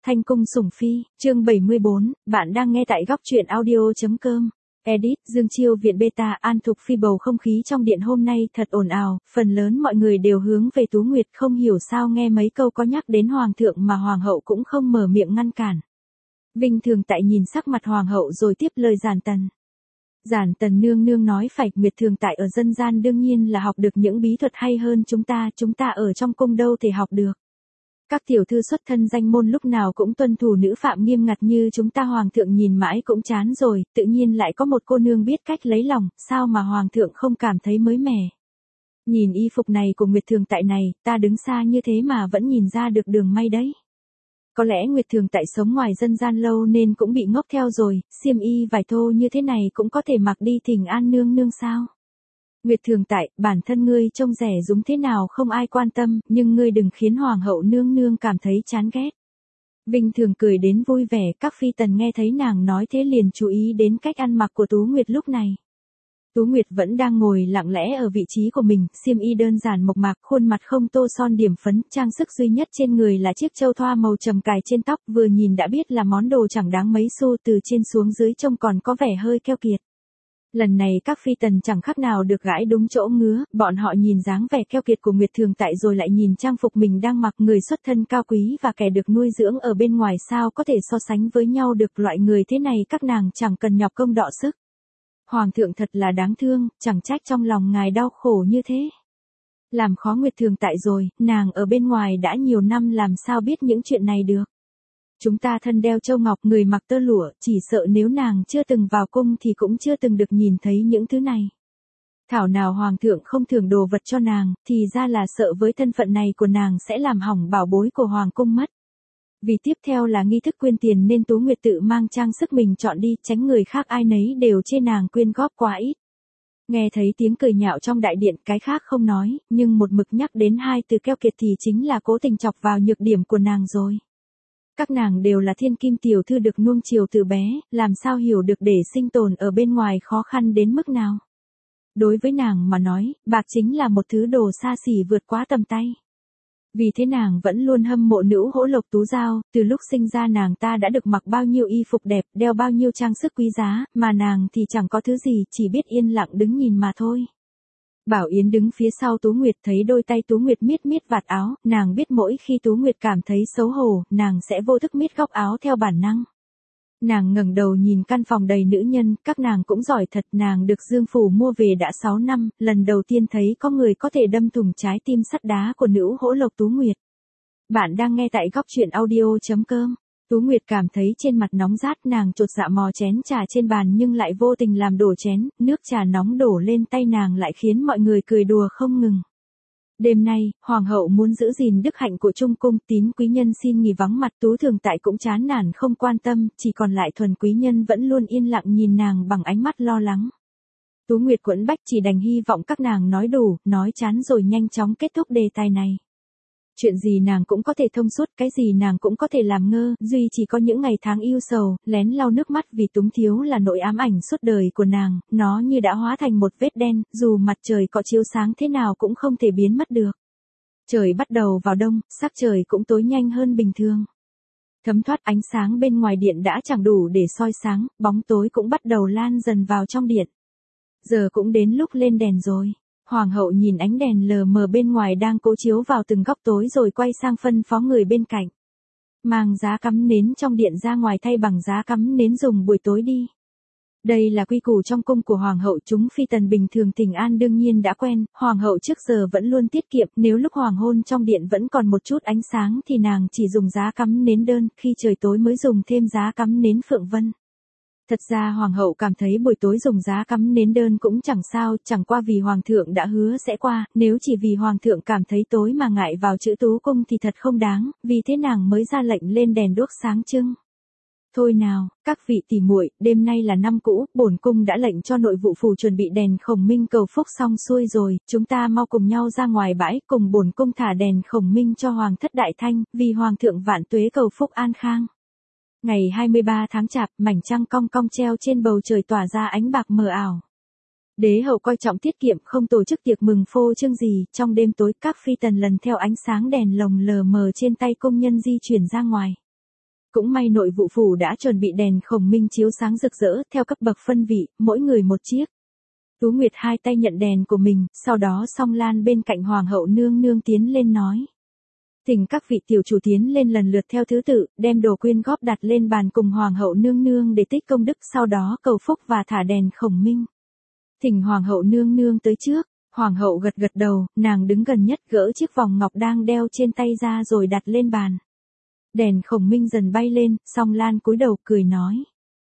Thanh cung sủng phi, chương 74, bạn đang nghe tại góc truyện audio.com. Edit, Dương Chiêu viện beta, An Thục Phi bầu không khí trong điện hôm nay thật ồn ào, phần lớn mọi người đều hướng về Tú Nguyệt, không hiểu sao nghe mấy câu có nhắc đến Hoàng thượng mà Hoàng hậu cũng không mở miệng ngăn cản. Vinh Thường Tại nhìn sắc mặt Hoàng hậu rồi tiếp lời Giản Tần. Giản Tần nương nương nói phải, Nguyệt Thường Tại ở dân gian đương nhiên là học được những bí thuật hay hơn chúng ta ở trong cung đâu thể học được. Các tiểu thư xuất thân danh môn lúc nào cũng tuân thủ nữ phạm nghiêm ngặt như chúng ta, Hoàng thượng nhìn mãi cũng chán rồi, tự nhiên lại có một cô nương biết cách lấy lòng, sao mà Hoàng thượng không cảm thấy mới mẻ. Nhìn y phục này của Nguyệt Thường Tại này, ta đứng xa như thế mà vẫn nhìn ra được đường may đấy. Có lẽ Nguyệt Thường Tại sống ngoài dân gian lâu nên cũng bị ngốc theo rồi, xiêm y vải thô như thế này cũng có thể mặc đi thỉnh an nương nương sao? Nguyệt Thường Tại, bản thân ngươi trông rẻ rúng thế nào không ai quan tâm, nhưng ngươi đừng khiến Hoàng hậu nương nương cảm thấy chán ghét. Vinh Thường cười đến vui vẻ, các phi tần nghe thấy nàng nói thế liền chú ý đến cách ăn mặc của Tú Nguyệt lúc này. Tú Nguyệt vẫn đang ngồi lặng lẽ ở vị trí của mình, xiêm y đơn giản mộc mạc, khuôn mặt không tô son điểm phấn, trang sức duy nhất trên người là chiếc châu thoa màu trầm cài trên tóc, vừa nhìn đã biết là món đồ chẳng đáng mấy xu, từ trên xuống dưới trông còn có vẻ hơi keo kiệt. Lần này các phi tần chẳng khác nào được gãi đúng chỗ ngứa, bọn họ nhìn dáng vẻ keo kiệt của Nguyệt Thường Tại rồi lại nhìn trang phục mình đang mặc, người xuất thân cao quý và kẻ được nuôi dưỡng ở bên ngoài sao có thể so sánh với nhau được, loại người thế này các nàng chẳng cần nhọc công đọ sức. Hoàng thượng thật là đáng thương, chẳng trách trong lòng ngài đau khổ như thế. Làm khó Nguyệt Thường Tại rồi, nàng ở bên ngoài đã nhiều năm làm sao biết những chuyện này được. Chúng ta thân đeo châu ngọc, người mặc tơ lụa, chỉ sợ nếu nàng chưa từng vào cung thì cũng chưa từng được nhìn thấy những thứ này. Thảo nào Hoàng thượng không thưởng đồ vật cho nàng, thì ra là sợ với thân phận này của nàng sẽ làm hỏng bảo bối của Hoàng cung mất. Vì tiếp theo là nghi thức quyên tiền nên Tú Nguyệt tự mang trang sức mình chọn đi, tránh người khác ai nấy đều chê nàng quyên góp quá ít. Nghe thấy tiếng cười nhạo trong đại điện, cái khác không nói, nhưng một mực nhắc đến hai từ keo kiệt thì chính là cố tình chọc vào nhược điểm của nàng rồi. Các nàng đều là thiên kim tiểu thư được nuông chiều từ bé, làm sao hiểu được để sinh tồn ở bên ngoài khó khăn đến mức nào. Đối với nàng mà nói, bạc chính là một thứ đồ xa xỉ vượt quá tầm tay. Vì thế nàng vẫn luôn hâm mộ nữ hỗ Lộc Tú Giao, từ lúc sinh ra nàng ta đã được mặc bao nhiêu y phục đẹp, đeo bao nhiêu trang sức quý giá, mà nàng thì chẳng có thứ gì, chỉ biết yên lặng đứng nhìn mà thôi. Bảo Yến đứng phía sau Tú Nguyệt, thấy đôi tay Tú Nguyệt miết miết vạt áo, nàng biết mỗi khi Tú Nguyệt cảm thấy xấu hổ, nàng sẽ vô thức miết góc áo theo bản năng. Nàng ngẩng đầu nhìn căn phòng đầy nữ nhân, các nàng cũng giỏi thật, nàng được Dương Phủ mua về đã 6 năm, lần đầu tiên thấy có người có thể đâm thủng trái tim sắt đá của nữ hỗ Lộc Tú Nguyệt. Bạn đang nghe tại góc truyện audio.com. Tú Nguyệt cảm thấy trên mặt nóng rát, nàng chột dạ mò chén trà trên bàn nhưng lại vô tình làm đổ chén, nước trà nóng đổ lên tay nàng lại khiến mọi người cười đùa không ngừng. Đêm nay, Hoàng hậu muốn giữ gìn đức hạnh của Trung cung, Tín quý nhân xin nghỉ vắng mặt, Tú Thường Tại cũng chán nản không quan tâm, chỉ còn lại Thuần quý nhân vẫn luôn yên lặng nhìn nàng bằng ánh mắt lo lắng. Tú Nguyệt quẫn bách chỉ đành hy vọng các nàng nói đủ, nói chán rồi nhanh chóng kết thúc đề tài này. Chuyện gì nàng cũng có thể thông suốt, cái gì nàng cũng có thể làm ngơ, duy chỉ có những ngày tháng yêu sầu, lén lau nước mắt vì túng thiếu là nỗi ám ảnh suốt đời của nàng, nó như đã hóa thành một vết đen, dù mặt trời có chiếu sáng thế nào cũng không thể biến mất được. Trời bắt đầu vào đông, sắc trời cũng tối nhanh hơn bình thường. Thấm thoát ánh sáng bên ngoài điện đã chẳng đủ để soi sáng, bóng tối cũng bắt đầu lan dần vào trong điện. Giờ cũng đến lúc lên đèn rồi. Hoàng hậu nhìn ánh đèn lờ mờ bên ngoài đang cố chiếu vào từng góc tối rồi quay sang phân phó người bên cạnh. Mang giá cắm nến trong điện ra ngoài thay bằng giá cắm nến dùng buổi tối đi. Đây là quy củ trong cung của Hoàng hậu, chúng phi tần bình thường thỉnh an đương nhiên đã quen, Hoàng hậu trước giờ vẫn luôn tiết kiệm, nếu lúc hoàng hôn trong điện vẫn còn một chút ánh sáng thì nàng chỉ dùng giá cắm nến đơn, khi trời tối mới dùng thêm giá cắm nến phượng vân. Thật ra Hoàng hậu cảm thấy buổi tối dùng giá cắm nến đơn cũng chẳng sao, chẳng qua vì Hoàng thượng đã hứa sẽ qua, nếu chỉ vì Hoàng thượng cảm thấy tối mà ngại vào chữ Tú cung thì thật không đáng, vì thế nàng mới ra lệnh lên đèn đuốc sáng trưng. Thôi nào, các vị tỷ muội, đêm nay là năm cũ, bổn cung đã lệnh cho nội vụ phủ chuẩn bị đèn khổng minh cầu phúc xong xuôi rồi, chúng ta mau cùng nhau ra ngoài bãi, cùng bổn cung thả đèn khổng minh cho Hoàng thất đại thanh, vì Hoàng thượng vạn tuế cầu phúc an khang. Ngày 23 tháng Chạp, mảnh trăng cong cong treo trên bầu trời tỏa ra ánh bạc mờ ảo. Đế hậu coi trọng tiết kiệm không tổ chức tiệc mừng phô trương gì, trong đêm tối các phi tần lần theo ánh sáng đèn lồng lờ mờ trên tay công nhân di chuyển ra ngoài. Cũng may nội vụ phủ đã chuẩn bị đèn khổng minh chiếu sáng rực rỡ theo cấp bậc phân vị, mỗi người một chiếc. Tú Nguyệt hai tay nhận đèn của mình, sau đó Song Lan bên cạnh Hoàng hậu nương nương tiến lên nói. Thỉnh các vị tiểu chủ tiến lên lần lượt theo thứ tự, đem đồ quyên góp đặt lên bàn cùng Hoàng hậu nương nương để tích công đức, sau đó cầu phúc và thả đèn khổng minh. Thỉnh Hoàng hậu nương nương tới trước. Hoàng hậu gật gật đầu, nàng đứng gần nhất gỡ chiếc vòng ngọc đang đeo trên tay ra rồi đặt lên bàn. Đèn khổng minh dần bay lên, Song Lan cúi đầu cười nói.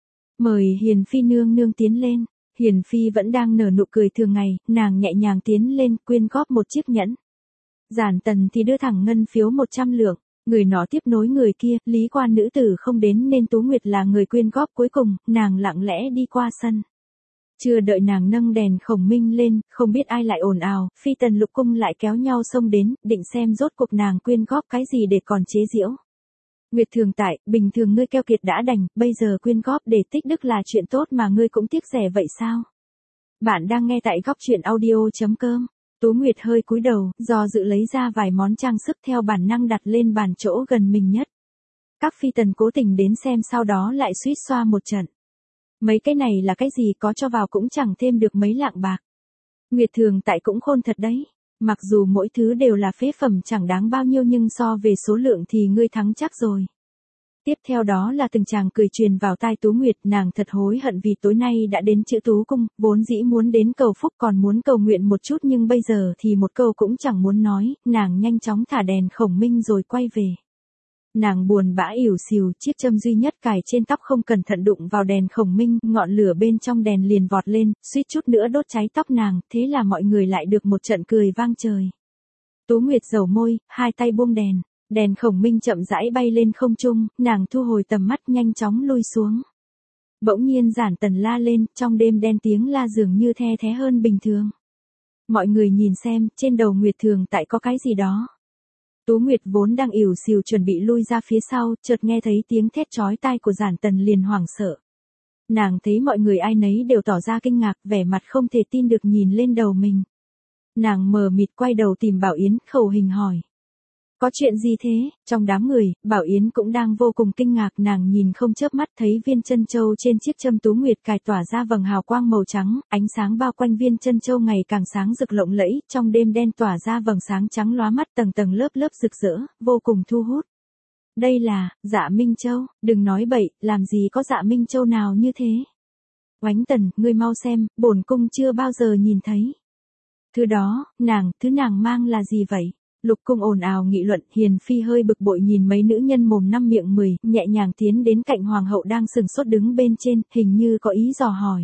Mời Hiền Phi nương nương tiến lên. Hiền Phi vẫn đang nở nụ cười thường ngày, nàng nhẹ nhàng tiến lên quyên góp một chiếc nhẫn. Giản Tần thì đưa thẳng ngân phiếu 100 lượng, người nó tiếp nối người kia, lý quan nữ tử không đến nên Tú Nguyệt là người quyên góp cuối cùng, nàng lặng lẽ đi qua sân. Chưa đợi nàng nâng đèn khổng minh lên, không biết ai lại ồn ào, Phi Tần Lục Cung lại kéo nhau xông đến, định xem rốt cuộc nàng quyên góp cái gì để còn chế giễu. Nguyệt Thường Tại, bình thường ngươi keo kiệt đã đành, bây giờ quyên góp để tích đức là chuyện tốt mà ngươi cũng tiếc rẻ vậy sao? Bạn đang nghe tại góc truyện audio.com. Tú Nguyệt hơi cúi đầu, do dự lấy ra vài món trang sức theo bản năng đặt lên bàn chỗ gần mình nhất. Các phi tần cố tình đến xem sau đó lại suýt xoa một trận. Mấy cái này là cái gì, có cho vào cũng chẳng thêm được mấy lạng bạc. Nguyệt Thường Tại cũng khôn thật đấy. Mặc dù mỗi thứ đều là phế phẩm chẳng đáng bao nhiêu nhưng so về số lượng thì ngươi thắng chắc rồi. Tiếp theo đó là từng chàng cười truyền vào tai Tú Nguyệt, nàng thật hối hận vì tối nay đã đến Chữ Tú Cung, vốn dĩ muốn đến cầu phúc còn muốn cầu nguyện một chút nhưng bây giờ thì một câu cũng chẳng muốn nói, nàng nhanh chóng thả đèn khổng minh rồi quay về. Nàng buồn bã ỉu xìu, chiếc châm duy nhất cài trên tóc không cẩn thận đụng vào đèn khổng minh, ngọn lửa bên trong đèn liền vọt lên, suýt chút nữa đốt cháy tóc nàng, thế là mọi người lại được một trận cười vang trời. Tú Nguyệt dầu môi, hai tay buông đèn. Đèn khổng minh chậm rãi bay lên không trung, nàng thu hồi tầm mắt nhanh chóng lui xuống. Bỗng nhiên Giản Tần la lên, trong đêm đen tiếng la dường như the thé hơn bình thường. Mọi người nhìn xem, trên đầu Nguyệt Thường Tại có cái gì đó. Tú Nguyệt vốn đang ỉu xìu chuẩn bị lui ra phía sau, chợt nghe thấy tiếng thét chói tai của Giản Tần liền hoảng sợ. Nàng thấy mọi người ai nấy đều tỏ ra kinh ngạc, vẻ mặt không thể tin được nhìn lên đầu mình. Nàng mờ mịt quay đầu tìm Bảo Yến, khẩu hình hỏi. Có chuyện gì thế? Trong đám người, Bảo Yến cũng đang vô cùng kinh ngạc, nàng nhìn không chớp mắt thấy viên chân châu trên chiếc châm Tú Nguyệt cài tỏa ra vầng hào quang màu trắng, ánh sáng bao quanh viên chân châu ngày càng sáng rực lộng lẫy, trong đêm đen tỏa ra vầng sáng trắng lóa mắt tầng tầng lớp lớp rực rỡ, vô cùng thu hút. Đây là, Dạ Minh Châu, đừng nói bậy, làm gì có Dạ Minh Châu nào như thế. Oánh Tần, ngươi mau xem, bổn cung chưa bao giờ nhìn thấy. Thứ đó, thứ nàng mang là gì vậy? Lục Cung ồn ào nghị luận, Hiền Phi hơi bực bội nhìn mấy nữ nhân mồm năm miệng 10, nhẹ nhàng tiến đến cạnh Hoàng hậu đang sừng sốt đứng bên trên, hình như có ý dò hỏi.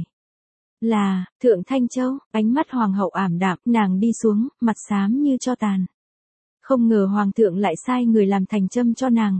Là, Thượng Thanh Châu, ánh mắt Hoàng hậu ảm đạm, nàng đi xuống, mặt xám như tro tàn. Không ngờ Hoàng thượng lại sai người làm thành châm cho nàng,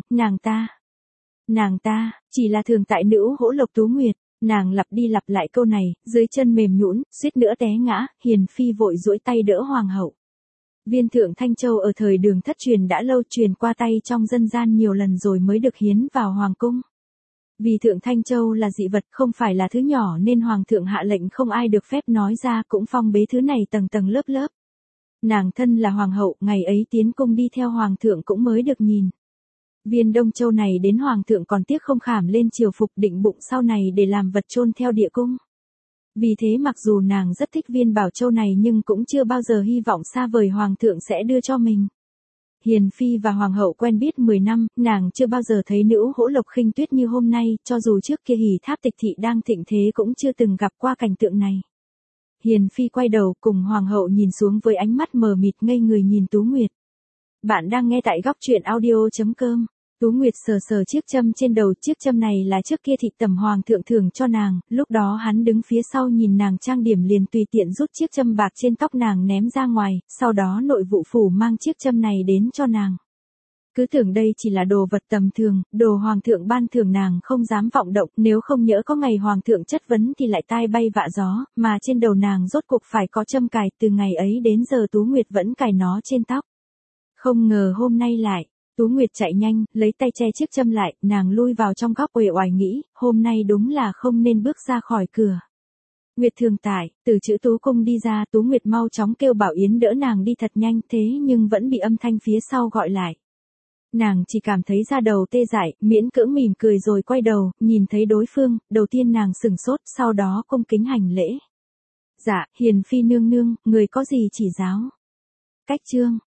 nàng ta, chỉ là Thường Tại nữ hỗ Lộc Tú Nguyệt. Nàng lặp đi lặp lại câu này, dưới chân mềm nhũn, suýt nữa té ngã, Hiền Phi vội duỗi tay đỡ Hoàng hậu. Viên Thượng Thanh Châu ở thời Đường thất truyền đã lâu, truyền qua tay trong dân gian nhiều lần rồi mới được hiến vào Hoàng cung. Vì Thượng Thanh Châu là dị vật không phải là thứ nhỏ nên Hoàng thượng hạ lệnh không ai được phép nói ra, cũng phong bế thứ này tầng tầng lớp lớp. Nàng thân là Hoàng hậu, ngày ấy tiến cung đi theo Hoàng thượng cũng mới được nhìn. Viên Đông Châu này đến Hoàng thượng còn tiếc không khảm lên triều phục, định bụng sau này để làm vật chôn theo địa cung. Vì thế mặc dù nàng rất thích viên Bảo Châu này nhưng cũng chưa bao giờ hy vọng xa vời Hoàng thượng sẽ đưa cho mình. Hiền Phi và Hoàng hậu quen biết 10 năm, nàng chưa bao giờ thấy nữ hỗ Lộc Khinh Tuyết như hôm nay, cho dù trước kia Hỉ Tháp Tịch Thị đang thịnh thế cũng chưa từng gặp qua cảnh tượng này. Hiền Phi quay đầu cùng Hoàng hậu nhìn xuống với ánh mắt mờ mịt ngây người nhìn Tú Nguyệt. Bạn đang nghe tại góc truyện audio.com. Tú Nguyệt sờ sờ chiếc châm trên đầu, chiếc châm này là trước kia Thị Tẩm Hoàng thượng thưởng cho nàng, lúc đó hắn đứng phía sau nhìn nàng trang điểm liền tùy tiện rút chiếc châm bạc trên tóc nàng ném ra ngoài, sau đó nội vụ phủ mang chiếc châm này đến cho nàng. Cứ tưởng đây chỉ là đồ vật tầm thường, đồ Hoàng thượng ban thưởng nàng không dám vọng động, nếu không nhỡ có ngày Hoàng thượng chất vấn thì lại tai bay vạ gió, mà trên đầu nàng rốt cuộc phải có châm cài, từ ngày ấy đến giờ Tú Nguyệt vẫn cài nó trên tóc. Không ngờ hôm nay lại. Tú Nguyệt chạy nhanh, lấy tay che chiếc châm lại, nàng lui vào trong góc uể oải nghĩ, hôm nay đúng là không nên bước ra khỏi cửa. Nguyệt Thường Tại, từ Chữ Tú Cung đi ra, Tú Nguyệt mau chóng kêu Bảo Yến đỡ nàng đi thật nhanh, thế nhưng vẫn bị âm thanh phía sau gọi lại. Nàng chỉ cảm thấy da đầu tê dại, miễn cưỡng mỉm cười rồi quay đầu, nhìn thấy đối phương, đầu tiên nàng sửng sốt, sau đó cung kính hành lễ. Dạ, hiền phi nương nương, người có gì chỉ giáo? Cách chương